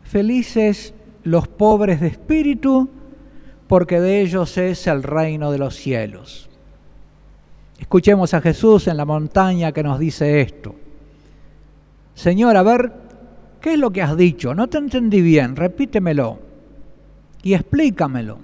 Felices los pobres de espíritu, porque de ellos es el reino de los cielos. Escuchemos a Jesús en la montaña que nos dice esto. Señor, a ver, ¿qué es lo que has dicho? No te entendí bien, repítemelo y explícamelo.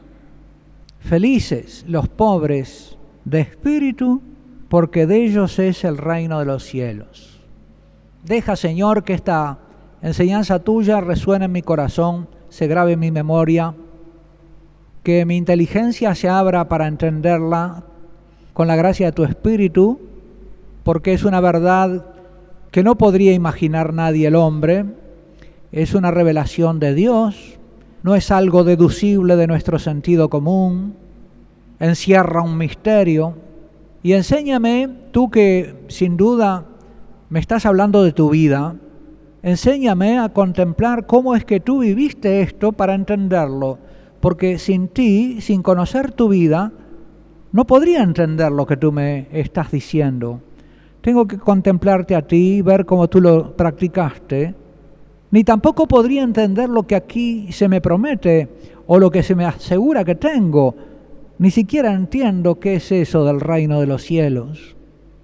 Felices los pobres de espíritu, porque de ellos es el reino de los cielos. Deja, Señor, que esta enseñanza tuya resuene en mi corazón, se grabe en mi memoria, que mi inteligencia se abra para entenderla con la gracia de tu Espíritu, porque es una verdad que no podría imaginar nadie el hombre, es una revelación de Dios, no es algo deducible de nuestro sentido común, encierra un misterio. Y enséñame, tú que sin duda me estás hablando de tu vida, enséñame a contemplar cómo es que tú viviste esto para entenderlo, porque sin ti, sin conocer tu vida, no podría entender lo que tú me estás diciendo. Tengo que contemplarte a ti, ver cómo tú lo practicaste, ni tampoco podría entender lo que aquí se me promete o lo que se me asegura que tengo. Ni siquiera entiendo qué es eso del reino de los cielos,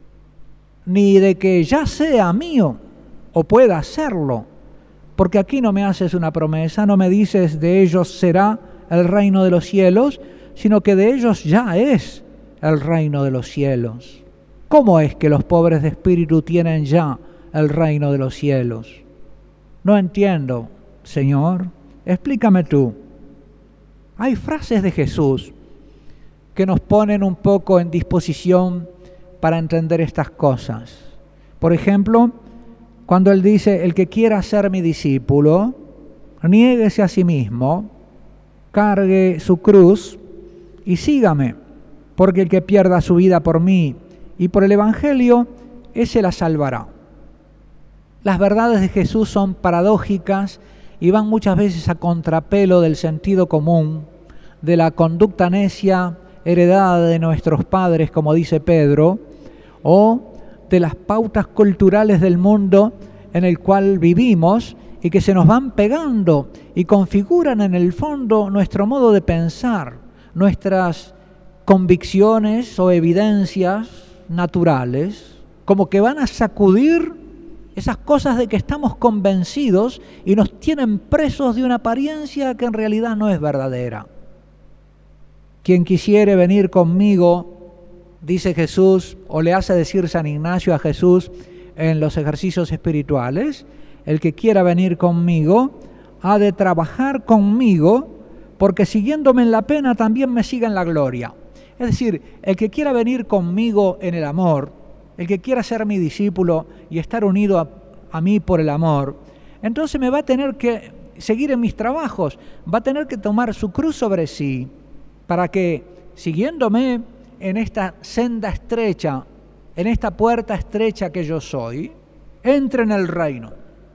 ni de que ya sea mío o pueda serlo, porque aquí no me haces una promesa, no me dices de ellos será el reino de los cielos, sino que de ellos ya es el reino de los cielos. ¿Cómo es que los pobres de espíritu tienen ya el reino de los cielos? No entiendo, Señor, explícame tú. Hay frases de Jesús que nos ponen un poco en disposición para entender estas cosas. Por ejemplo, cuando Él dice, el que quiera ser mi discípulo, niéguese a sí mismo, cargue su cruz y sígame, porque el que pierda su vida por mí y por el Evangelio, ese la salvará. Las verdades de Jesús son paradójicas y van muchas veces a contrapelo del sentido común, de la conducta necia heredada de nuestros padres, como dice Pedro, o de las pautas culturales del mundo en el cual vivimos y que se nos van pegando y configuran en el fondo nuestro modo de pensar, nuestras convicciones o evidencias naturales, como que van a sacudir esas cosas de que estamos convencidos y nos tienen presos de una apariencia que en realidad no es verdadera. Quien quisiere venir conmigo, dice Jesús, o le hace decir San Ignacio a Jesús en los ejercicios espirituales, el que quiera venir conmigo ha de trabajar conmigo, porque siguiéndome en la pena también me siga en la gloria. Es decir, el que quiera venir conmigo en el amor, el que quiera ser mi discípulo y estar unido a mí por el amor, entonces me va a tener que seguir en mis trabajos, va a tener que tomar su cruz sobre sí, para que, siguiéndome en esta senda estrecha, en esta puerta estrecha que yo soy, entre en el reino.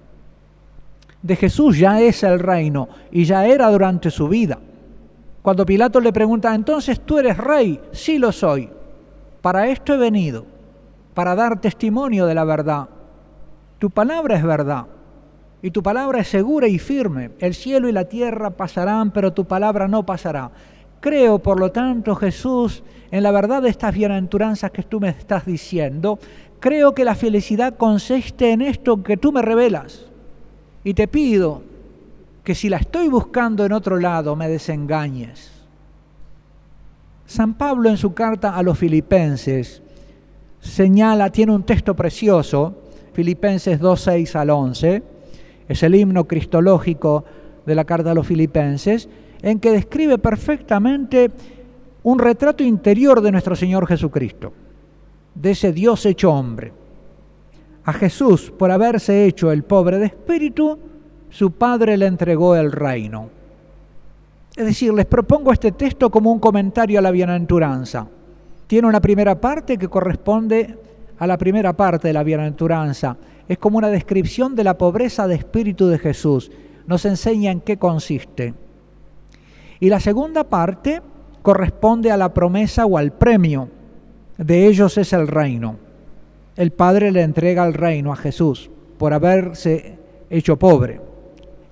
De Jesús ya es el reino y ya era durante su vida. Cuando Pilato le pregunta, entonces tú eres rey, sí lo soy. Para esto he venido, para dar testimonio de la verdad. Tu palabra es verdad y tu palabra es segura y firme. El cielo y la tierra pasarán, pero tu palabra no pasará. Creo, por lo tanto, Jesús, en la verdad de estas bienaventuranzas que tú me estás diciendo. Creo que la felicidad consiste en esto que tú me revelas. Y te pido que si la estoy buscando en otro lado, me desengañes. San Pablo en su carta a los Filipenses señala, tiene un texto precioso, Filipenses 2, 6 al 11, es el himno cristológico de la carta a los Filipenses, en que describe perfectamente un retrato interior de nuestro Señor Jesucristo, de ese Dios hecho hombre. A Jesús, por haberse hecho el pobre de espíritu, su Padre le entregó el reino. Es decir, les propongo este texto como un comentario a la bienaventuranza. Tiene una primera parte que corresponde a la primera parte de la bienaventuranza. Es como una descripción de la pobreza de espíritu de Jesús. Nos enseña en qué consiste. Y la segunda parte corresponde a la promesa o al premio. De ellos es el reino. El Padre le entrega el reino a Jesús por haberse hecho pobre.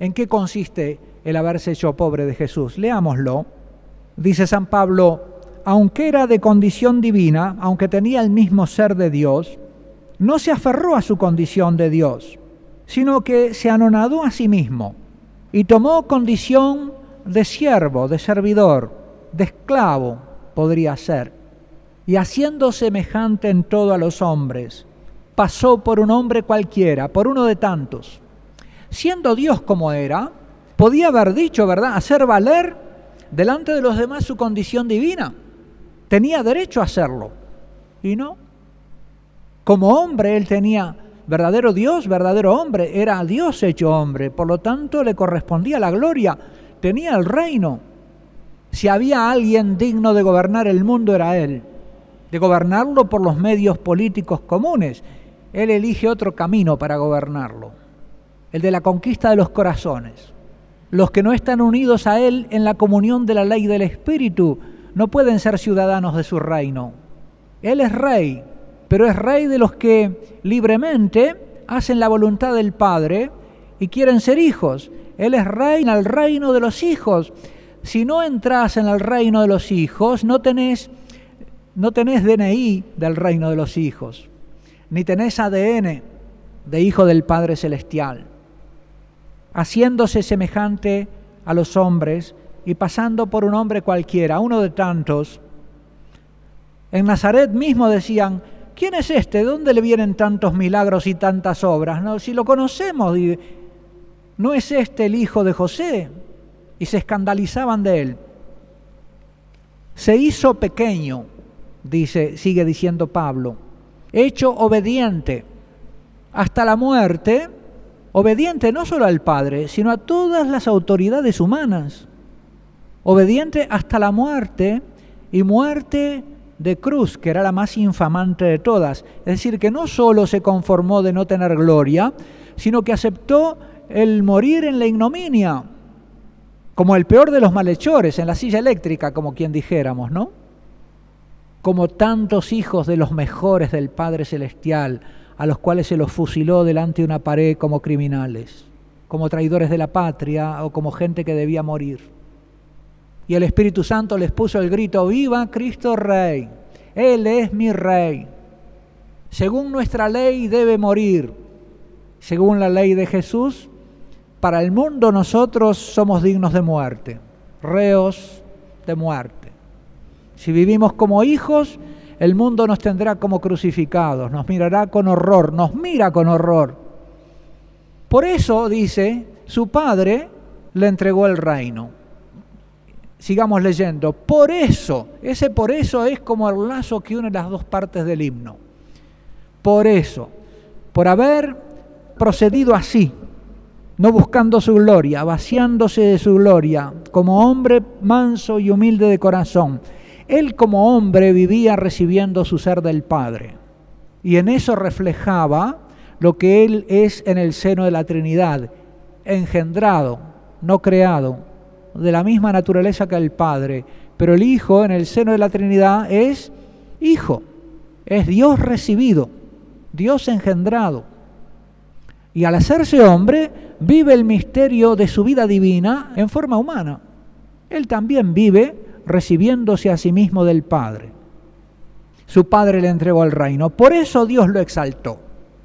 ¿En qué consiste el haberse hecho pobre de Jesús? Leámoslo. Dice San Pablo: aunque era de condición divina, aunque tenía el mismo ser de Dios, no se aferró a su condición de Dios, sino que se anonadó a sí mismo y tomó condición de siervo, de servidor, de esclavo, podría ser, y haciendo semejante en todo a los hombres, pasó por un hombre cualquiera, por uno de tantos. Siendo Dios como era, podía haber dicho, ¿verdad?, hacer valer delante de los demás su condición divina. Tenía derecho a hacerlo, y no. Como hombre él tenía verdadero Dios, verdadero hombre, era Dios hecho hombre, por lo tanto le correspondía la gloria, tenía el reino. Si había alguien digno de gobernar el mundo era él, de gobernarlo por los medios políticos comunes. Él elige otro camino para gobernarlo, el de la conquista de los corazones. Los que no están unidos a él en la comunión de la ley del Espíritu no pueden ser ciudadanos de su reino. Él es rey, pero es rey de los que libremente hacen la voluntad del Padre y quieren ser hijos. Él es rey en el reino de los hijos. Si no entras en el reino de los hijos, no tenés DNI del reino de los hijos, ni tenés ADN de hijo del Padre Celestial. Haciéndose semejante a los hombres y pasando por un hombre cualquiera, uno de tantos. En Nazaret mismo decían: ¿quién es este? ¿De dónde le vienen tantos milagros y tantas obras? No, si lo conocemos, ¿no es este el hijo de José? Y se escandalizaban de él. Se hizo pequeño, sigue diciendo Pablo, hecho obediente hasta la muerte, obediente no solo al Padre, sino a todas las autoridades humanas, obediente hasta la muerte, y muerte de cruz, que era la más infamante de todas. Es decir, que no solo se conformó de no tener gloria, sino que aceptó el morir en la ignominia, como el peor de los malhechores, en la silla eléctrica, como quien dijéramos, ¿no? Como tantos hijos de los mejores del Padre Celestial, a los cuales se los fusiló delante de una pared como criminales, como traidores de la patria o como gente que debía morir. Y el Espíritu Santo les puso el grito: ¡viva Cristo Rey! Él es mi Rey. Según nuestra ley debe morir. Según la ley de Jesús, para el mundo nosotros somos dignos de muerte, reos de muerte. Si vivimos como hijos, el mundo nos tendrá como crucificados, nos mirará con horror, nos mira con horror. Por eso, dice, su Padre le entregó el reino. Sigamos leyendo. Por eso, ese por eso es como el lazo que une las dos partes del himno. Por eso, por haber procedido así, no buscando su gloria, vaciándose de su gloria, como hombre manso y humilde de corazón. Él como hombre vivía recibiendo su ser del Padre, y en eso reflejaba lo que Él es en el seno de la Trinidad, engendrado, no creado, de la misma naturaleza que el Padre, pero el Hijo en el seno de la Trinidad es Hijo, es Dios recibido, Dios engendrado. Y al hacerse hombre, vive el misterio de su vida divina en forma humana. Él también vive recibiéndose a sí mismo del Padre. Su Padre le entregó el reino, por eso Dios lo exaltó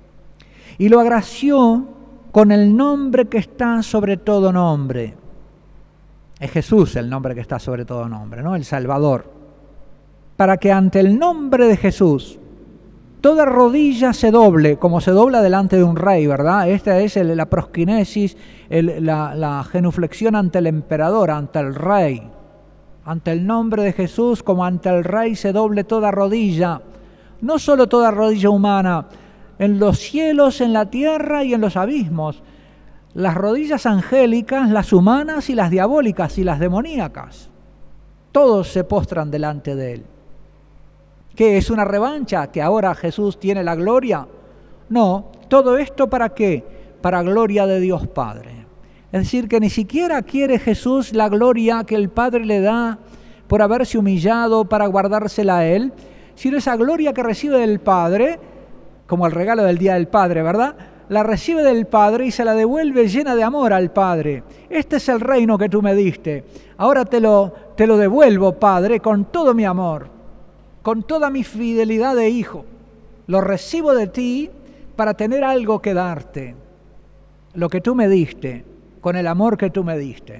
y lo agració con el nombre que está sobre todo nombre. Es Jesús el nombre que está sobre todo nombre, ¿no? El Salvador. Para que ante el nombre de Jesús toda rodilla se doble, como se dobla delante de un rey, ¿verdad? Esta es la prosquinesis, la genuflexión ante el emperador, ante el rey. Ante el nombre de Jesús, como ante el Rey, se doble toda rodilla, no solo toda rodilla humana, en los cielos, en la tierra y en los abismos. Las rodillas angélicas, las humanas y las diabólicas y las demoníacas. Todos se postran delante de Él. ¿Qué es una revancha? ¿Que ahora Jesús tiene la gloria? No, todo esto ¿para qué? Para gloria de Dios Padre. Es decir, que ni siquiera quiere Jesús la gloria que el Padre le da por haberse humillado para guardársela a Él, sino esa gloria que recibe del Padre, como el regalo del Día del Padre, ¿verdad? la recibe del Padre y se la devuelve llena de amor al Padre. Este es el reino que tú me diste. Ahora te lo devuelvo, Padre, con todo mi amor, con toda mi fidelidad de hijo. Lo recibo de ti para tener algo que darte, lo que tú me diste, con el amor que tú me diste.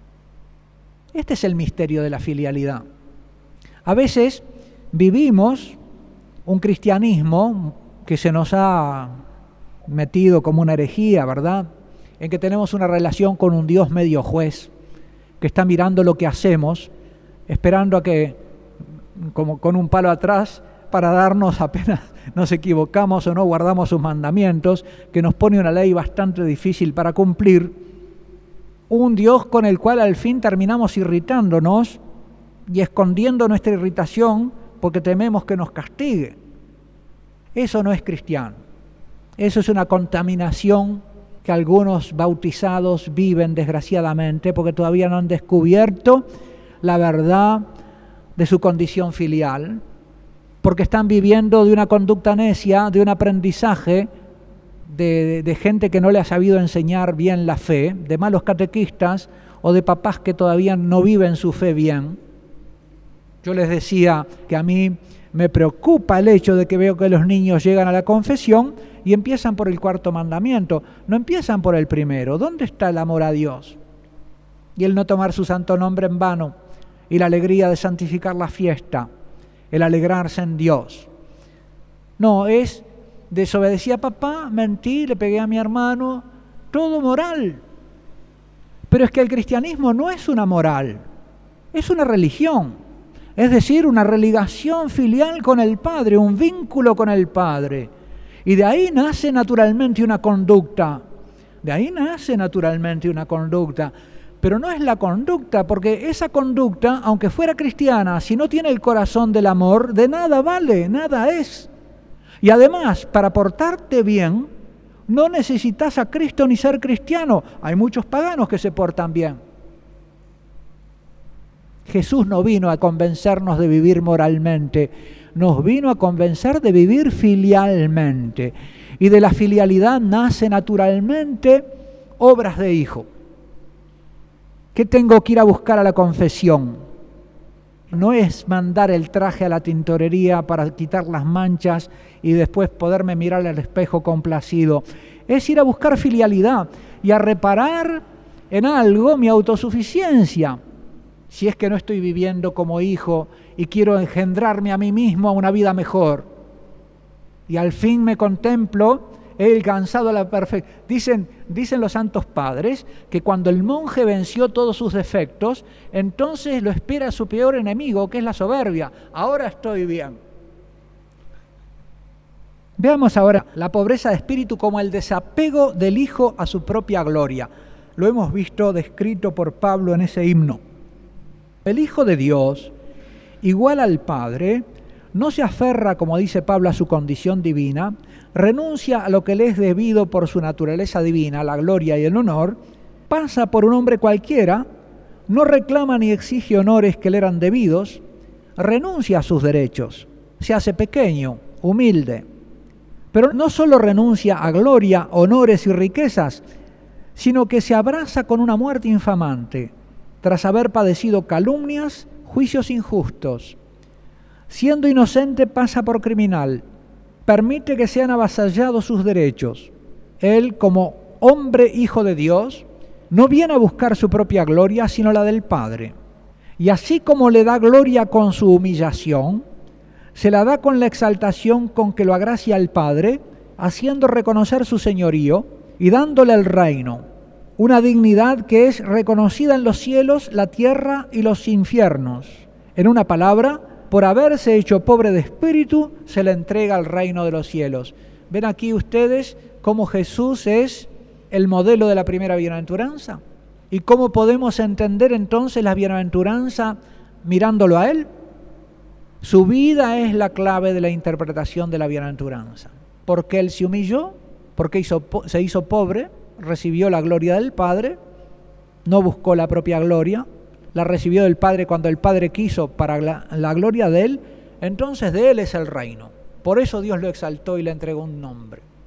Este es el misterio de la filialidad. A veces vivimos un cristianismo que se nos ha metido como una herejía, ¿verdad? En que tenemos una relación con un Dios medio juez, que está mirando lo que hacemos, esperando a que, como con un palo atrás, para darnos apenas nos equivocamos o no guardamos sus mandamientos, que nos pone una ley bastante difícil para cumplir, un Dios con el cual al fin terminamos irritándonos y escondiendo nuestra irritación porque tememos que nos castigue. Eso no es cristiano. Eso es una contaminación que algunos bautizados viven desgraciadamente porque todavía no han descubierto la verdad de su condición filial, porque están viviendo de una conducta necia, de un aprendizaje de gente que no le ha sabido enseñar bien la fe, de malos catequistas o de papás que todavía no viven su fe bien. Yo les decía que a mí me preocupa el hecho de que veo que los niños llegan a la confesión y empiezan por el cuarto mandamiento, no empiezan por el primero. ¿Dónde está el amor a Dios? Y el no tomar su santo nombre en vano, y la alegría de santificar la fiesta, el alegrarse en Dios. No, es desobedecí a papá, mentí, le pegué a mi hermano, todo moral. Pero es que el cristianismo no es una moral, es una religión. Es decir, una religación filial con el Padre, un vínculo con el Padre. Y de ahí nace naturalmente una conducta. Pero no es la conducta, porque esa conducta, aunque fuera cristiana, si no tiene el corazón del amor, de nada vale, nada es. Y además, para portarte bien, no necesitas a Cristo ni ser cristiano. Hay muchos paganos que se portan bien. Jesús no vino a convencernos de vivir moralmente, nos vino a convencer de vivir filialmente. Y de la filialidad nace naturalmente obras de hijo. ¿Qué tengo que ir a buscar a la confesión? No es mandar el traje a la tintorería para quitar las manchas y después poderme mirar al espejo complacido. Es ir a buscar filialidad y a reparar en algo mi autosuficiencia. Si es que no estoy viviendo como hijo y quiero engendrarme a mí mismo a una vida mejor. Y al fin me contemplo, he alcanzado la perfección. Dicen los santos padres que cuando el monje venció todos sus defectos, entonces lo espera su peor enemigo, que es la soberbia. Ahora estoy bien. Veamos ahora la pobreza de espíritu como el desapego del hijo a su propia gloria. Lo hemos visto descrito por Pablo en ese himno. El Hijo de Dios, igual al Padre, no se aferra, como dice Pablo, a su condición divina, renuncia a lo que le es debido por su naturaleza divina, la gloria y el honor, pasa por un hombre cualquiera, no reclama ni exige honores que le eran debidos, renuncia a sus derechos, se hace pequeño, humilde. Pero no solo renuncia a gloria, honores y riquezas, sino que se abraza con una muerte infamante, tras haber padecido calumnias, juicios injustos. Siendo inocente pasa por criminal, permite que sean avasallados sus derechos. Él, como hombre hijo de Dios, no viene a buscar su propia gloria, sino la del Padre. Y así como le da gloria con su humillación, se la da con la exaltación con que lo agracia el Padre, haciendo reconocer su señorío y dándole el reino. Una dignidad que es reconocida en los cielos, la tierra y los infiernos. En una palabra, por haberse hecho pobre de espíritu, se le entrega al reino de los cielos. ¿Ven aquí ustedes cómo Jesús es el modelo de la primera bienaventuranza? ¿Y cómo podemos entender entonces la bienaventuranza mirándolo a Él? Su vida es la clave de la interpretación de la bienaventuranza. Porque Él se humilló, porque se hizo pobre, recibió la gloria del Padre, no buscó la propia gloria, la recibió del Padre cuando el Padre quiso para la gloria de Él, entonces de Él es el reino. Por eso Dios lo exaltó y le entregó un nombre.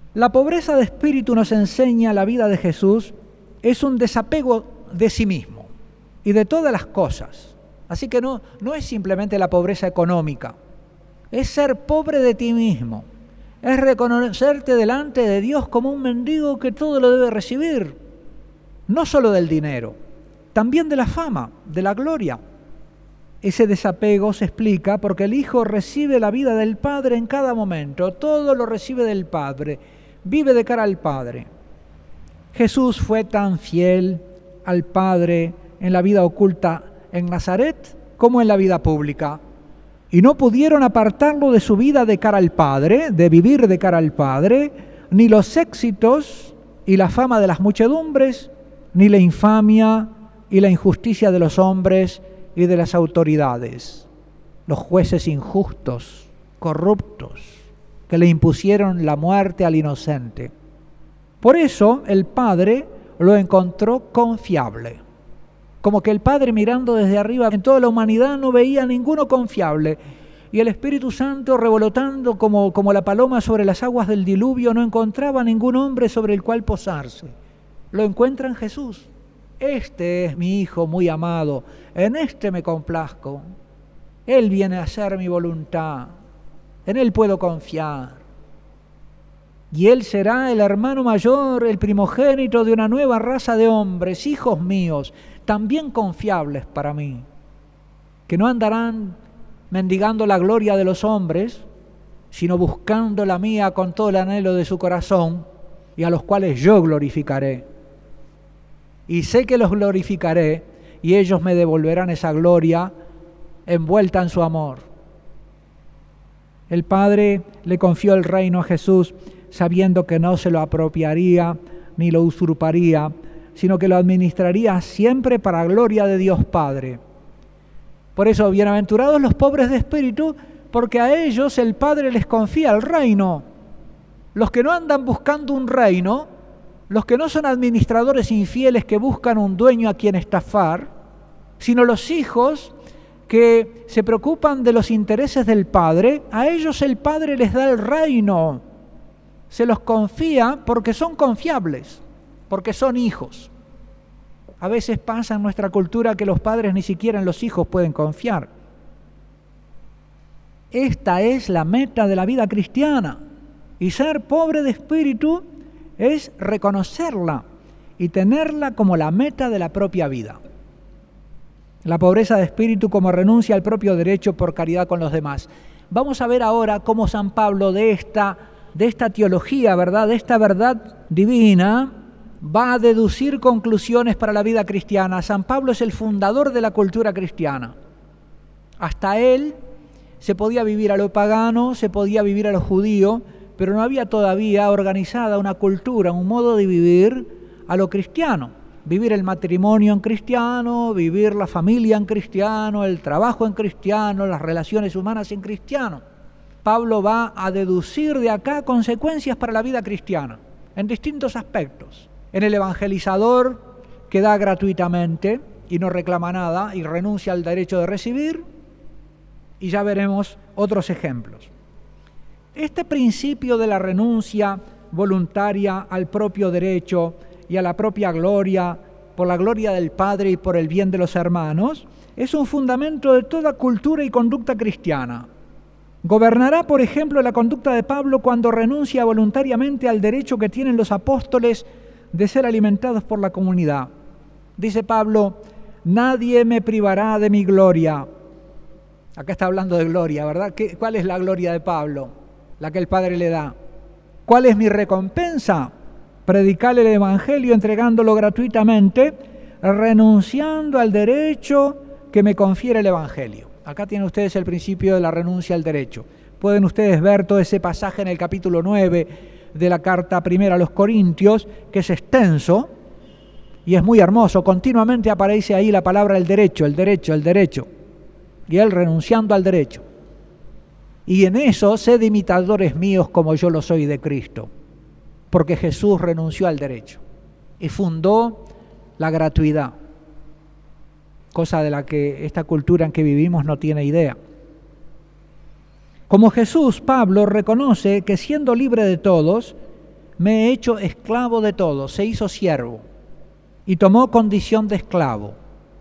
La pobreza de espíritu nos enseña la vida de Jesús, es un desapego de sí mismo y de todas las cosas. Así que no es simplemente la pobreza económica, es ser pobre de ti mismo, es reconocerte delante de Dios como un mendigo que todo lo debe recibir, no solo del dinero, también de la fama, de la gloria. Ese desapego se explica porque el Hijo recibe la vida del Padre en cada momento, todo lo recibe del Padre, vive de cara al Padre. Jesús fue tan fiel al Padre en la vida oculta en Nazaret como en la vida pública. Y no pudieron apartarlo de su vida de cara al Padre, de vivir de cara al Padre, ni los éxitos y la fama de las muchedumbres, ni la infamia y la injusticia de los hombres y de las autoridades, los jueces injustos, corruptos, que le impusieron la muerte al inocente. Por eso el Padre lo encontró confiable. Como que el Padre, mirando desde arriba en toda la humanidad, no veía ninguno confiable. Y el Espíritu Santo, revolotando como la paloma sobre las aguas del diluvio, no encontraba ningún hombre sobre el cual posarse. Lo encuentra en Jesús. Este es mi Hijo muy amado, en este me complazco. Él viene a hacer mi voluntad, en Él puedo confiar. Y Él será el hermano mayor, el primogénito de una nueva raza de hombres, hijos míos, también confiables para mí, que no andarán mendigando la gloria de los hombres, sino buscando la mía con todo el anhelo de su corazón, y a los cuales yo glorificaré. Y sé que los glorificaré, y ellos me devolverán esa gloria envuelta en su amor. El Padre le confió el reino a Jesús, sabiendo que no se lo apropiaría ni lo usurparía, sino que lo administraría siempre para gloria de Dios Padre. Por eso, bienaventurados los pobres de espíritu, porque a ellos el Padre les confía el reino. Los que no andan buscando un reino, los que no son administradores infieles que buscan un dueño a quien estafar, sino los hijos que se preocupan de los intereses del Padre, a ellos el Padre les da el reino. Se los confía porque son confiables, porque son hijos. A veces pasa en nuestra cultura que los padres ni siquiera en los hijos pueden confiar. Esta es la meta de la vida cristiana. Y ser pobre de espíritu es reconocerla y tenerla como la meta de la propia vida. La pobreza de espíritu como renuncia al propio derecho por caridad con los demás. Vamos a ver ahora cómo San Pablo de esta teología, ¿verdad?, de esta verdad divina, va a deducir conclusiones para la vida cristiana. San Pablo es el fundador de la cultura cristiana. Hasta él se podía vivir a lo pagano, se podía vivir a lo judío, pero no había todavía organizada una cultura, un modo de vivir a lo cristiano. Vivir el matrimonio en cristiano, vivir la familia en cristiano, el trabajo en cristiano, las relaciones humanas en cristiano. Pablo va a deducir de acá consecuencias para la vida cristiana, en distintos aspectos. En el evangelizador, que da gratuitamente y no reclama nada y renuncia al derecho de recibir, y ya veremos otros ejemplos. Este principio de la renuncia voluntaria al propio derecho y a la propia gloria, por la gloria del Padre y por el bien de los hermanos, es un fundamento de toda cultura y conducta cristiana. Gobernará, por ejemplo, la conducta de Pablo cuando renuncia voluntariamente al derecho que tienen los apóstoles de ser alimentados por la comunidad. Dice Pablo, nadie me privará de mi gloria. Acá está hablando de gloria, ¿verdad? ¿Cuál es la gloria de Pablo? La que el Padre le da. ¿Cuál es mi recompensa? Predicarle el Evangelio entregándolo gratuitamente, renunciando al derecho que me confiere el Evangelio. Acá tienen ustedes el principio de la renuncia al derecho. Pueden ustedes ver todo ese pasaje en el capítulo 9 de la carta primera a los Corintios, que es extenso y es muy hermoso. Continuamente aparece ahí la palabra el derecho, el derecho, el derecho. Y él renunciando al derecho. Y en eso, sed imitadores míos como yo lo soy de Cristo. Porque Jesús renunció al derecho y fundó la gratuidad. Cosa de la que esta cultura en que vivimos no tiene idea. Como Jesús, Pablo reconoce que siendo libre de todos, me he hecho esclavo de todo, se hizo siervo y tomó condición de esclavo.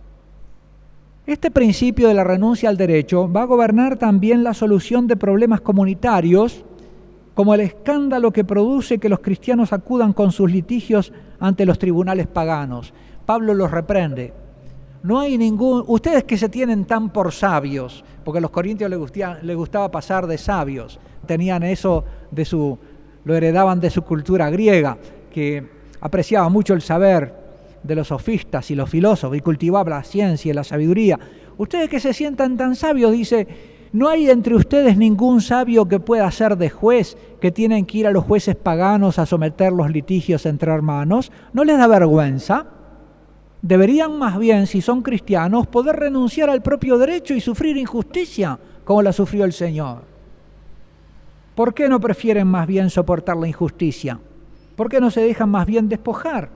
Este principio de la renuncia al derecho va a gobernar también la solución de problemas comunitarios, como el escándalo que produce que los cristianos acudan con sus litigios ante los tribunales paganos. Pablo los reprende. No hay ustedes que se tienen tan por sabios, porque a los corintios les gustaba pasar de sabios, tenían eso lo heredaban de su cultura griega, que apreciaba mucho el saber de los sofistas y los filósofos y cultivaba la ciencia y la sabiduría. Ustedes que se sientan tan sabios, dice, ¿no hay entre ustedes ningún sabio que pueda ser de juez, que tienen que ir a los jueces paganos a someter los litigios entre hermanos? ¿No les da vergüenza? Deberían más bien, si son cristianos, poder renunciar al propio derecho y sufrir injusticia, como la sufrió el Señor. ¿Por qué no prefieren más bien soportar la injusticia? ¿Por qué no se dejan más bien despojar?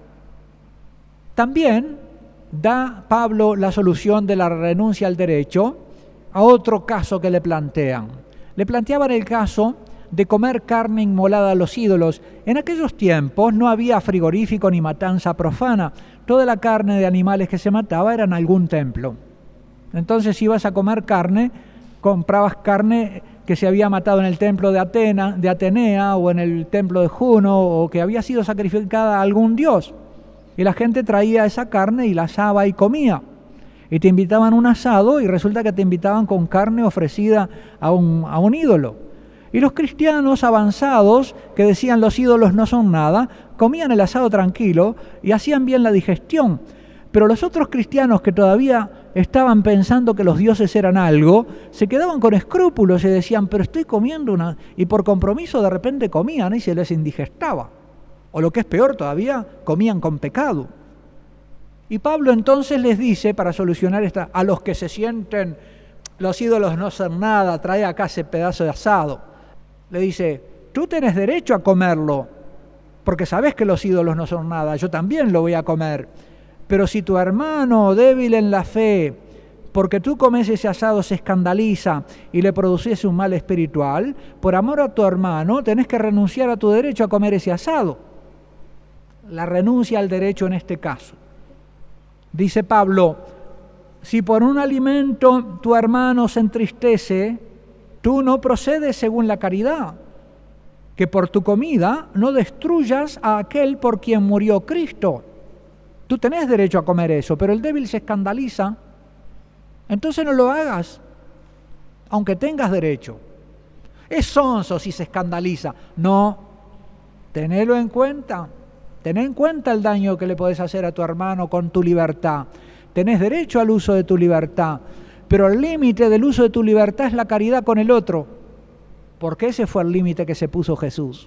También da Pablo la solución de la renuncia al derecho a otro caso que le plantean. Le planteaban el caso de comer carne inmolada a los ídolos. En aquellos tiempos no había frigorífico ni matanza profana. Toda la carne de animales que se mataba era en algún templo. Entonces, si ibas a comer carne, comprabas carne que se había matado en el templo de Atenea o en el templo de Juno, o que había sido sacrificada a algún dios. Y la gente traía esa carne y la asaba y comía. Y te invitaban a un asado y resulta que te invitaban con carne ofrecida a un ídolo. Y los cristianos avanzados, que decían los ídolos no son nada, comían el asado tranquilo y hacían bien la digestión. Pero los otros cristianos que todavía estaban pensando que los dioses eran algo, se quedaban con escrúpulos y decían, pero estoy comiendo una... Y por compromiso de repente comían y se les indigestaba. O lo que es peor todavía, comían con pecado. Y Pablo entonces les dice, para solucionar a los que se sienten, los ídolos no son nada, trae acá ese pedazo de asado. Le dice, tú tenés derecho a comerlo, porque sabés que los ídolos no son nada, yo también lo voy a comer. Pero si tu hermano débil en la fe, porque tú comes ese asado, se escandaliza y le produces un mal espiritual, por amor a tu hermano tenés que renunciar a tu derecho a comer ese asado. La renuncia al derecho en este caso. Dice Pablo, si por un alimento tu hermano se entristece, tú no procedes según la caridad, que por tu comida no destruyas a aquel por quien murió Cristo. Tú tenés derecho a comer eso, pero el débil se escandaliza, entonces no lo hagas, aunque tengas derecho. Es sonso si se escandaliza. No, tenelo en cuenta. Ten en cuenta el daño que le podés hacer a tu hermano con tu libertad. Tenés derecho al uso de tu libertad, pero el límite del uso de tu libertad es la caridad con el otro, porque ese fue el límite que se puso Jesús.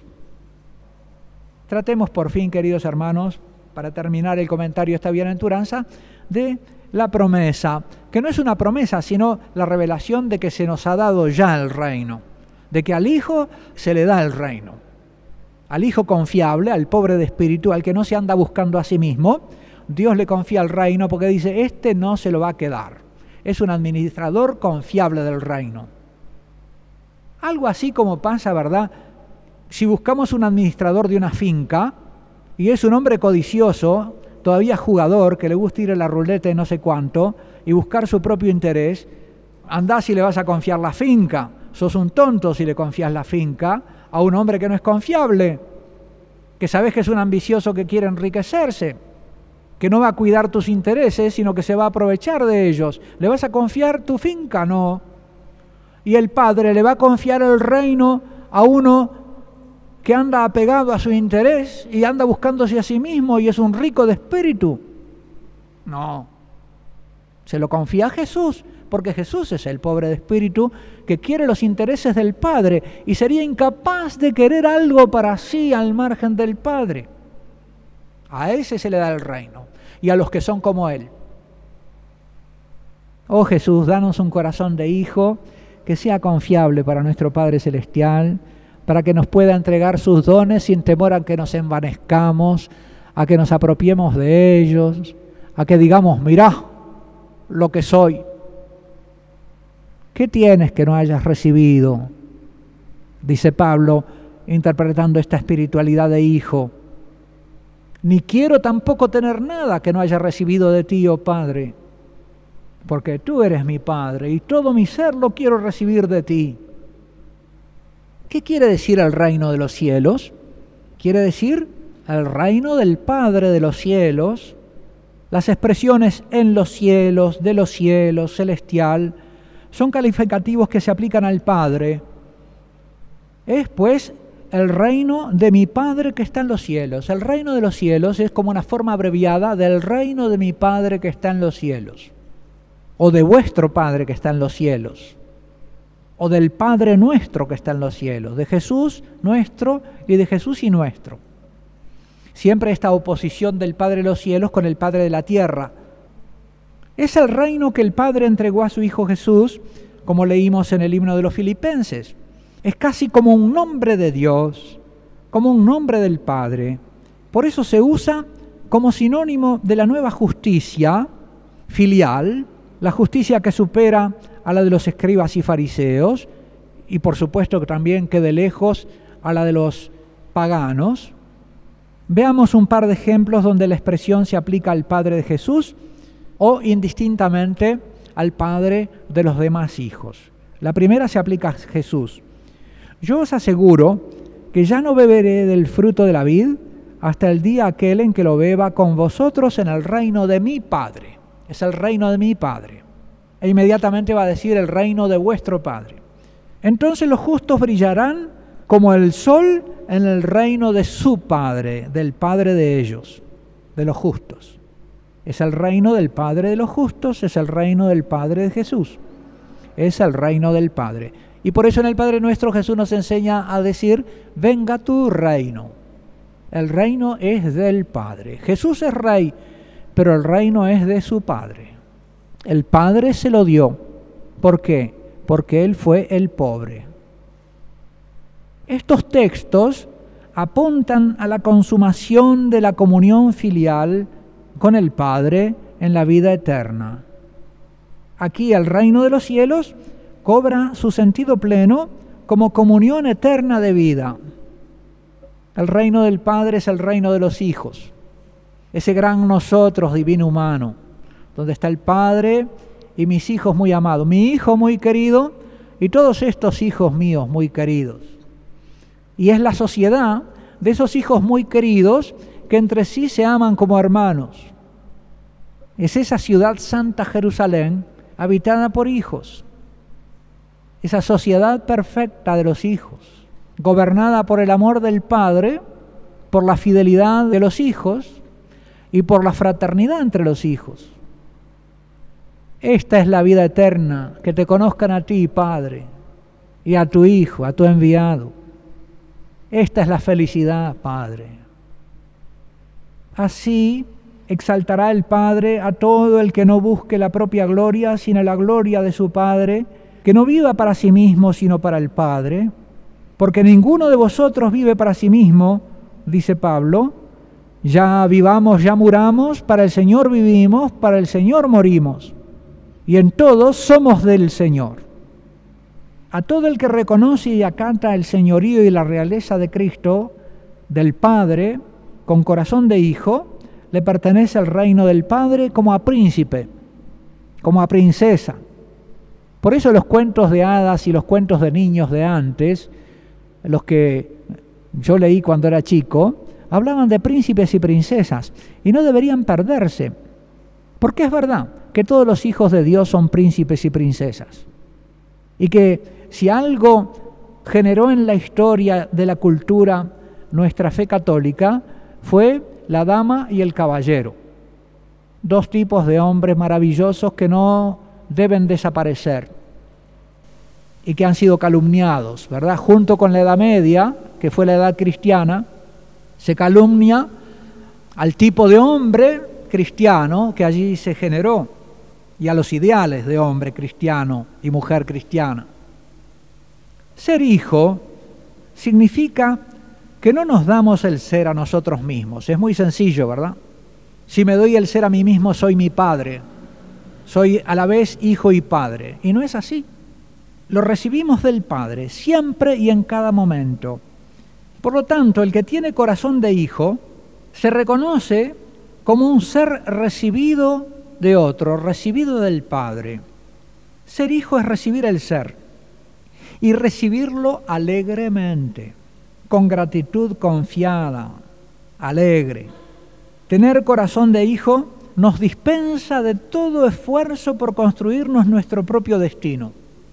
Tratemos por fin, queridos hermanos, para terminar el comentario de esta bienaventuranza, de la promesa, que no es una promesa, sino la revelación de que se nos ha dado ya el reino, de que al Hijo se le da el reino. Al hijo confiable, al pobre de espíritu, al que no se anda buscando a sí mismo, Dios le confía el reino porque dice, este no se lo va a quedar. Es un administrador confiable del reino. Algo así como pasa, ¿verdad? Si buscamos un administrador de una finca y es un hombre codicioso, todavía jugador, que le gusta ir a la ruleta y no sé cuánto, y buscar su propio interés, andás y le vas a confiar la finca. Sos un tonto si le confías la finca a un hombre que no es confiable, que sabes que es un ambicioso que quiere enriquecerse, que no va a cuidar tus intereses, sino que se va a aprovechar de ellos. ¿Le vas a confiar tu finca? No. Y el padre le va a confiar el reino a uno que anda apegado a su interés y anda buscándose a sí mismo y es un rico de espíritu. No. Se lo confía a Jesús, porque Jesús es el pobre de espíritu que quiere los intereses del Padre y sería incapaz de querer algo para sí al margen del Padre. A ese se le da el reino y a los que son como Él. Oh Jesús, danos un corazón de hijo que sea confiable para nuestro Padre Celestial, para que nos pueda entregar sus dones sin temor a que nos envanezcamos, a que nos apropiemos de ellos, a que digamos, mirá lo que soy. ¿Qué tienes que no hayas recibido? Dice Pablo, interpretando esta espiritualidad de hijo. Ni quiero tampoco tener nada que no haya recibido de ti, oh Padre, porque tú eres mi Padre y todo mi ser lo quiero recibir de ti. ¿Qué quiere decir el reino de los cielos? Quiere decir el reino del Padre de los cielos. Las expresiones en los cielos, de los cielos, celestial, son calificativos que se aplican al Padre. Es pues el reino de mi Padre que está en los cielos. El reino de los cielos es como una forma abreviada del reino de mi Padre que está en los cielos, o de vuestro Padre que está en los cielos, o del Padre nuestro que está en los cielos, de Jesús nuestro y de Jesús y nuestro. Siempre esta oposición del Padre de los cielos con el Padre de la tierra. Es el reino que el Padre entregó a su Hijo Jesús, como leímos en el himno de los Filipenses. Es casi como un nombre de Dios, como un nombre del Padre. Por eso se usa como sinónimo de la nueva justicia filial, la justicia que supera a la de los escribas y fariseos, y por supuesto que también quede lejos a la de los paganos. Veamos un par de ejemplos donde la expresión se aplica al Padre de Jesús o indistintamente al Padre de los demás hijos. La primera se aplica a Jesús. Yo os aseguro que ya no beberé del fruto de la vid hasta el día aquel en que lo beba con vosotros en el reino de mi Padre. Es el reino de mi Padre. E inmediatamente va a decir el reino de vuestro Padre. Entonces los justos brillarán como el sol en el reino de su Padre, del Padre de ellos, de los justos. Es el reino del Padre de los justos, es el reino del Padre de Jesús. Es el reino del Padre. Y por eso en el Padre Nuestro Jesús nos enseña a decir, venga tu reino. El reino es del Padre. Jesús es rey, pero el reino es de su Padre. El Padre se lo dio. ¿Por qué? Porque Él fue el pobre. Estos textos apuntan a la consumación de la comunión filial con el Padre en la vida eterna. Aquí el reino de los cielos cobra su sentido pleno como comunión eterna de vida. El reino del Padre es el reino de los hijos, ese gran nosotros divino humano, donde está el Padre y mis hijos muy amados, mi hijo muy querido y todos estos hijos míos muy queridos. Y es la sociedad de esos hijos muy queridos que entre sí se aman como hermanos. Es esa ciudad santa Jerusalén habitada por hijos. Esa sociedad perfecta de los hijos, gobernada por el amor del Padre, por la fidelidad de los hijos y por la fraternidad entre los hijos. Esta es la vida eterna, que te conozcan a ti, Padre, y a tu Hijo, a tu enviado. Esta es la felicidad, Padre. Así exaltará el Padre a todo el que no busque la propia gloria, sino la gloria de su Padre, que no viva para sí mismo, sino para el Padre, porque ninguno de vosotros vive para sí mismo, dice Pablo, ya vivamos, ya muramos, para el Señor vivimos, para el Señor morimos, y en todos somos del Señor. A todo el que reconoce y acata el señorío y la realeza de Cristo, del Padre, con corazón de hijo, le pertenece el reino del Padre como a príncipe, como a princesa. Por eso los cuentos de hadas y los cuentos de niños de antes, los que yo leí cuando era chico, hablaban de príncipes y princesas y no deberían perderse, porque es verdad que todos los hijos de Dios son príncipes y princesas, y que si algo generó en la historia de la cultura nuestra fe católica, fue la dama y el caballero, dos tipos de hombres maravillosos que no deben desaparecer y que han sido calumniados, ¿verdad? Junto con la Edad Media, que fue la edad cristiana, se calumnia al tipo de hombre cristiano que allí se generó y a los ideales de hombre cristiano y mujer cristiana. Ser hijo significa que no nos damos el ser a nosotros mismos. Es muy sencillo, ¿verdad? Si me doy el ser a mí mismo, soy mi padre. Soy a la vez hijo y padre. Y no es así. Lo recibimos del Padre, siempre y en cada momento. Por lo tanto, el que tiene corazón de hijo se reconoce como un ser recibido de otro, recibido del Padre. Ser hijo es recibir el ser y recibirlo alegremente, con gratitud confiada, alegre. Tener corazón de hijo nos dispensa de todo esfuerzo por construirnos nuestro propio destino.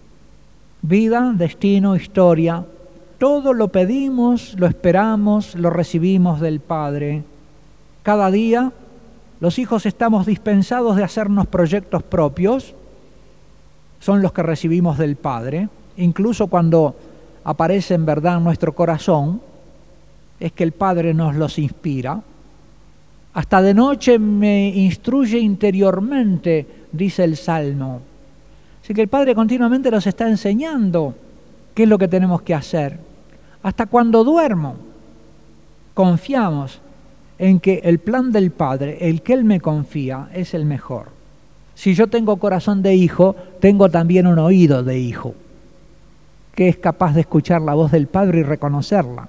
Vida, destino, historia, todo lo pedimos, lo esperamos, lo recibimos del Padre. Cada día los hijos estamos dispensados de hacernos proyectos propios, son los que recibimos del Padre. Incluso cuando aparece en verdad en nuestro corazón, es que el Padre nos los inspira. Hasta de noche me instruye interiormente, dice el Salmo. Así que el Padre continuamente nos está enseñando qué es lo que tenemos que hacer. Hasta cuando duermo, confiamos en que el plan del Padre, el que Él me confía, es el mejor. Si yo tengo corazón de hijo, tengo también un oído de hijo, que es capaz de escuchar la voz del Padre y reconocerla.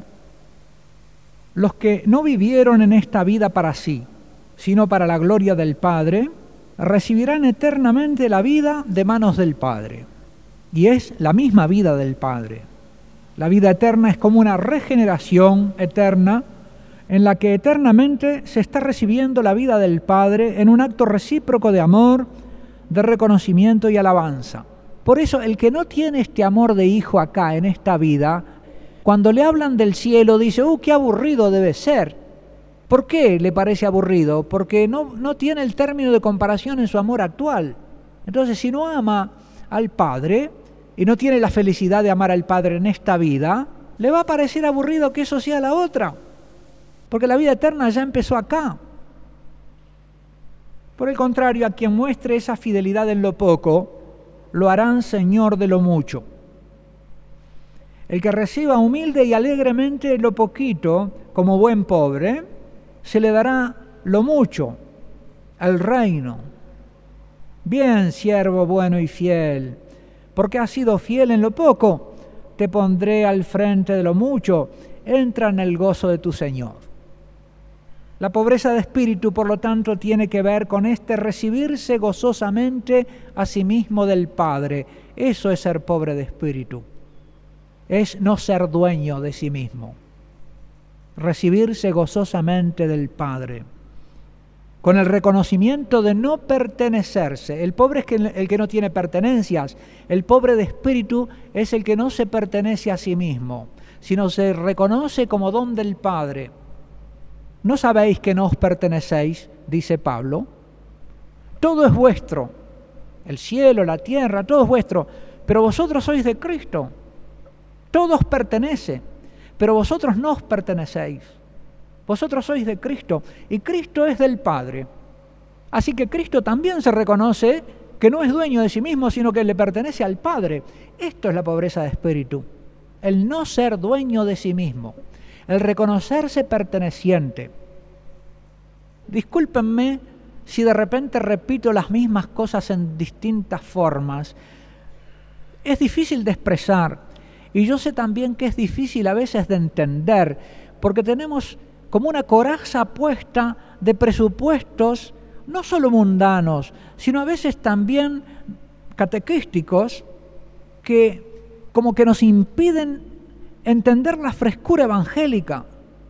Los que no vivieron en esta vida para sí, sino para la gloria del Padre, recibirán eternamente la vida de manos del Padre. Y es la misma vida del Padre. La vida eterna es como una regeneración eterna en la que eternamente se está recibiendo la vida del Padre en un acto recíproco de amor, de reconocimiento y alabanza. Por eso el que no tiene este amor de hijo acá en esta vida, cuando le hablan del cielo dice, qué aburrido debe ser. ¿Por qué le parece aburrido? Porque no tiene el término de comparación en su amor actual. Entonces, si no ama al Padre y no tiene la felicidad de amar al Padre en esta vida, le va a parecer aburrido que eso sea la otra, porque la vida eterna ya empezó acá. Por el contrario, a quien muestre esa fidelidad en lo poco, lo harán Señor de lo mucho. El que reciba humilde y alegremente lo poquito, como buen pobre, se le dará lo mucho, el reino. Bien, siervo bueno y fiel, porque has sido fiel en lo poco, te pondré al frente de lo mucho, entra en el gozo de tu Señor. La pobreza de espíritu, por lo tanto, tiene que ver con recibirse gozosamente a sí mismo del Padre. Eso es ser pobre de espíritu. Es no ser dueño de sí mismo. Recibirse gozosamente del Padre. Con el reconocimiento de no pertenecerse. El pobre es el que no tiene pertenencias. El pobre de espíritu es el que no se pertenece a sí mismo, sino se reconoce como don del Padre. ¿No sabéis que no os pertenecéis? Dice Pablo. Todo es vuestro. El cielo, la tierra, todo es vuestro. Pero vosotros sois de Cristo. Todo os pertenece, pero vosotros no os pertenecéis. Vosotros sois de Cristo y Cristo es del Padre. Así que Cristo también se reconoce que no es dueño de sí mismo, sino que le pertenece al Padre. Esto es la pobreza de espíritu, el no ser dueño de sí mismo, el reconocerse perteneciente. Discúlpenme si de repente repito las mismas cosas en distintas formas. Es difícil de expresar y yo sé también que es difícil a veces de entender, porque tenemos como una coraza puesta de presupuestos no solo mundanos, sino a veces también catequísticos, que como que nos impiden entender la frescura evangélica.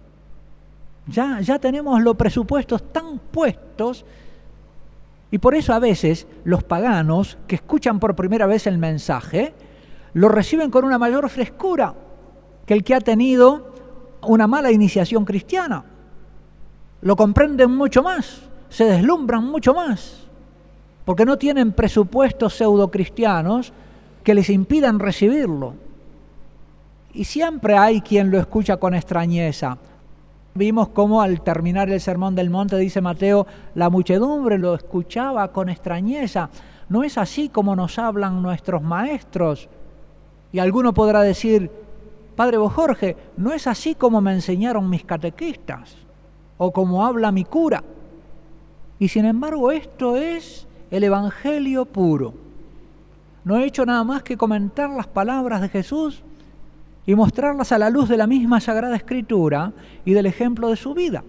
Ya tenemos los presupuestos tan puestos, y por eso a veces los paganos que escuchan por primera vez el mensaje, lo reciben con una mayor frescura que el que ha tenido una mala iniciación cristiana. Lo comprenden mucho más, se deslumbran mucho más, porque no tienen presupuestos pseudocristianos que les impidan recibirlo. Y siempre hay quien lo escucha con extrañeza. Vimos cómo al terminar el Sermón del Monte, dice Mateo, la muchedumbre lo escuchaba con extrañeza. No es así como nos hablan nuestros maestros. Y alguno podrá decir, Padre Jorge, no es así como me enseñaron mis catequistas o como habla mi cura. Y sin embargo esto es el Evangelio puro. No he hecho nada más que comentar las palabras de Jesús y mostrarlas a la luz de la misma Sagrada Escritura y del ejemplo de su vida.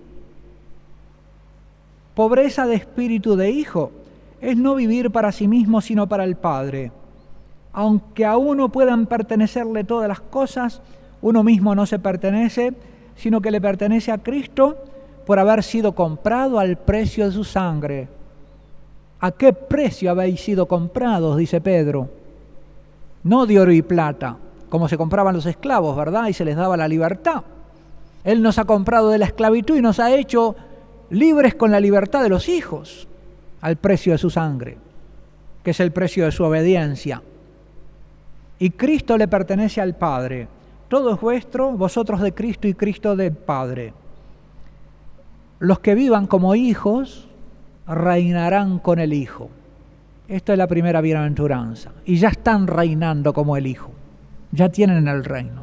Pobreza de espíritu de hijo es no vivir para sí mismo, sino para el Padre. Aunque a uno puedan pertenecerle todas las cosas, uno mismo no se pertenece, sino que le pertenece a Cristo por haber sido comprado al precio de su sangre. ¿A qué precio habéis sido comprados?, dice Pedro. No de oro y plata, como se compraban los esclavos, ¿verdad? Y se les daba la libertad. Él nos ha comprado de la esclavitud y nos ha hecho libres con la libertad de los hijos, al precio de su sangre, que es el precio de su obediencia. Y Cristo le pertenece al Padre. Todo es vuestro, vosotros de Cristo y Cristo del Padre. Los que vivan como hijos reinarán con el Hijo. Esto es la primera bienaventuranza. Y ya están reinando como el Hijo. Ya tienen el reino.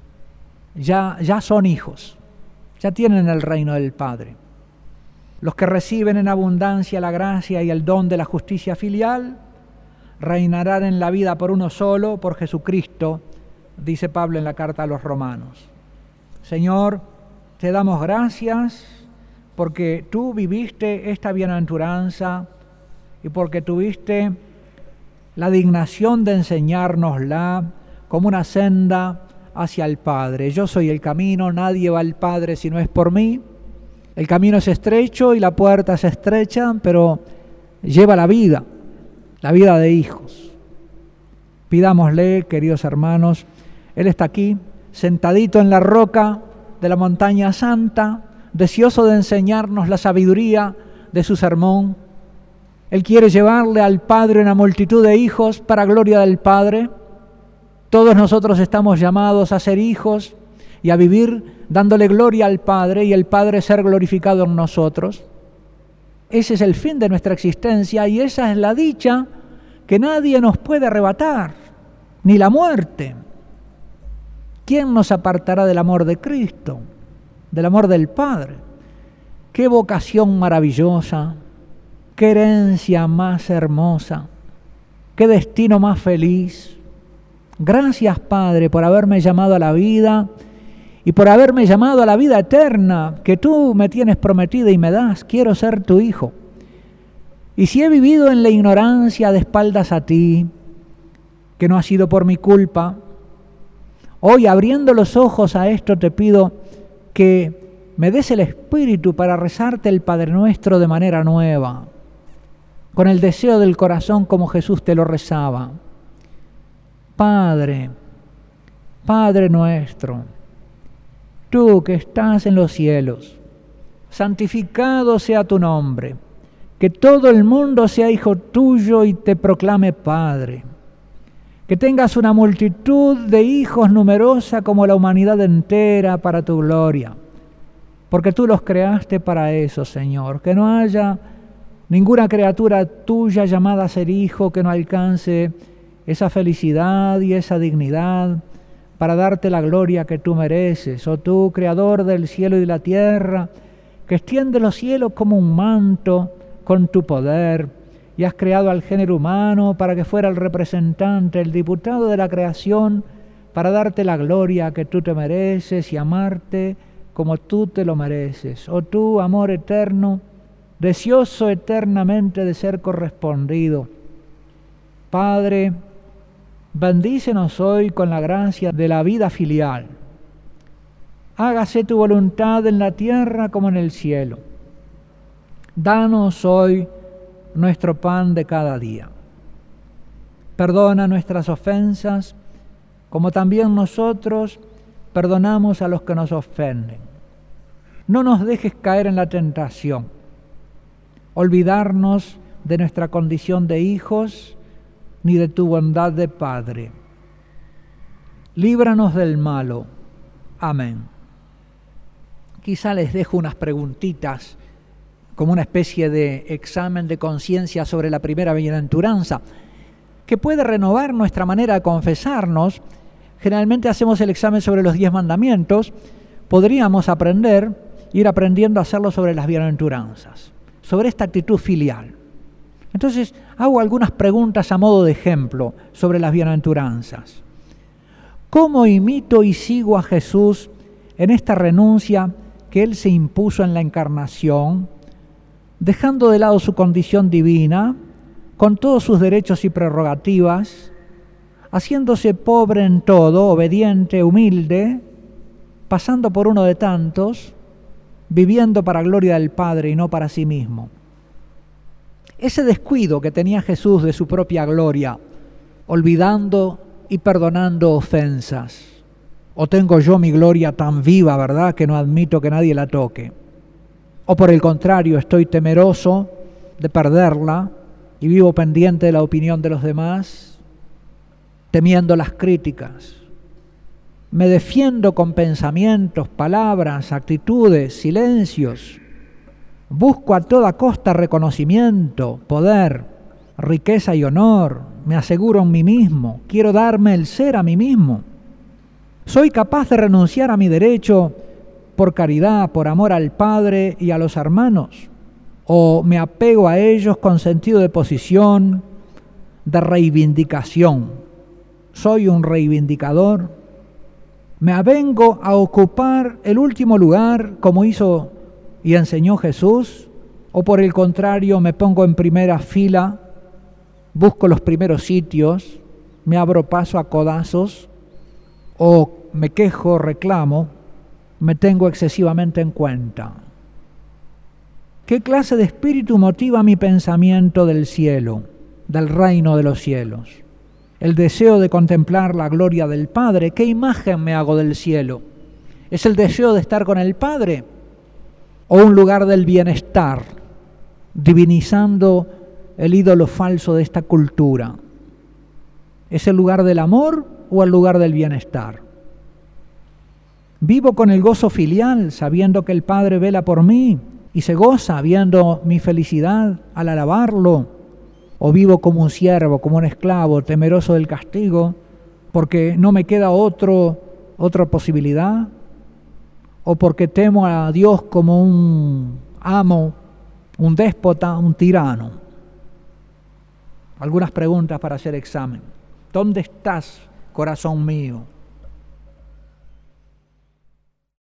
Ya son hijos. Ya tienen el reino del Padre. Los que reciben en abundancia la gracia y el don de la justicia filial reinarán en la vida por uno solo, por Jesucristo, dice Pablo en la carta a los Romanos. Señor, te damos gracias porque tú viviste esta bienaventuranza y porque tuviste la dignación de enseñárnosla como una senda hacia el Padre. Yo soy el camino, nadie va al Padre si no es por mí. El camino es estrecho y la puerta es estrecha, pero lleva la vida de hijos. Pidámosle, queridos hermanos, Él está aquí, sentadito en la roca de la montaña santa, deseoso de enseñarnos la sabiduría de su sermón. Él quiere llevarle al Padre una multitud de hijos para gloria del Padre. Todos nosotros estamos llamados a ser hijos y a vivir dándole gloria al Padre y el Padre ser glorificado en nosotros. Ese es el fin de nuestra existencia y esa es la dicha que nadie nos puede arrebatar, ni la muerte. ¿Quién nos apartará del amor de Cristo, del amor del Padre? Qué vocación maravillosa, qué herencia más hermosa, qué destino más feliz. Gracias, Padre, por haberme llamado a la vida y por haberme llamado a la vida eterna que tú me tienes prometida y me das. Quiero ser tu hijo. Y si he vivido en la ignorancia de espaldas a ti, que no ha sido por mi culpa, hoy abriendo los ojos a esto te pido que me des el espíritu para rezarte el Padre Nuestro de manera nueva, con el deseo del corazón como Jesús te lo rezaba. Padre, Padre nuestro, tú que estás en los cielos, santificado sea tu nombre, que todo el mundo sea hijo tuyo y te proclame Padre, que tengas una multitud de hijos numerosa como la humanidad entera para tu gloria, porque tú los creaste para eso, Señor, que no haya ninguna criatura tuya llamada a ser hijo que no alcance esa felicidad y esa dignidad para darte la gloria que tú mereces. Oh tú, Creador del cielo y de la tierra, que extiende los cielos como un manto con tu poder, y has creado al género humano para que fuera el representante, el diputado de la creación, para darte la gloria que tú te mereces y amarte como tú te lo mereces. Oh tú, amor eterno, deseoso eternamente de ser correspondido. Padre, bendícenos hoy con la gracia de la vida filial. Hágase tu voluntad en la tierra como en el cielo. Danos hoy nuestro pan de cada día. Perdona nuestras ofensas, como también nosotros perdonamos a los que nos ofenden. No nos dejes caer en la tentación, olvidarnos de nuestra condición de hijos, ni de tu bondad de Padre. Líbranos del malo. Amén. Quizá les dejo unas preguntitas como una especie de examen de conciencia sobre la primera bienaventuranza, que puede renovar nuestra manera de confesarnos. Generalmente hacemos el examen sobre los 10 mandamientos. Podríamos ir aprendiendo a hacerlo sobre las bienaventuranzas, sobre esta actitud filial. Entonces, hago algunas preguntas a modo de ejemplo sobre las bienaventuranzas. ¿Cómo imito y sigo a Jesús en esta renuncia que Él se impuso en la encarnación, dejando de lado su condición divina, con todos sus derechos y prerrogativas, haciéndose pobre en todo, obediente, humilde, pasando por uno de tantos, viviendo para gloria del Padre y no para sí mismo? Ese descuido que tenía Jesús de su propia gloria, olvidando y perdonando ofensas. ¿O tengo yo mi gloria tan viva, verdad, que no admito que nadie la toque? ¿O por el contrario, estoy temeroso de perderla y vivo pendiente de la opinión de los demás, temiendo las críticas? Me defiendo con pensamientos, palabras, actitudes, silencios. Busco a toda costa reconocimiento, poder, riqueza y honor. Me aseguro en mí mismo. Quiero darme el ser a mí mismo. Soy capaz de renunciar a mi derecho por caridad, por amor al Padre y a los hermanos. O me apego a ellos con sentido de posición, de reivindicación. Soy un reivindicador. Me avengo a ocupar el último lugar como hizo y enseñó Jesús, o por el contrario me pongo en primera fila, busco los primeros sitios, me abro paso a codazos, o me quejo, reclamo, me tengo excesivamente en cuenta. ¿Qué clase de espíritu motiva mi pensamiento del cielo, del reino de los cielos? El deseo de contemplar la gloria del Padre. ¿Qué imagen me hago del cielo? ¿Es el deseo de estar con el Padre? ¿O un lugar del bienestar, divinizando el ídolo falso de esta cultura? ¿Es el lugar del amor o el lugar del bienestar? Vivo con el gozo filial, sabiendo que el Padre vela por mí y se goza viendo mi felicidad al alabarlo. ¿O vivo como un siervo, como un esclavo, temeroso del castigo, porque no me queda otra posibilidad? ¿O porque temo a Dios como un amo, un déspota, un tirano? Algunas preguntas para hacer examen. ¿Dónde estás, corazón mío?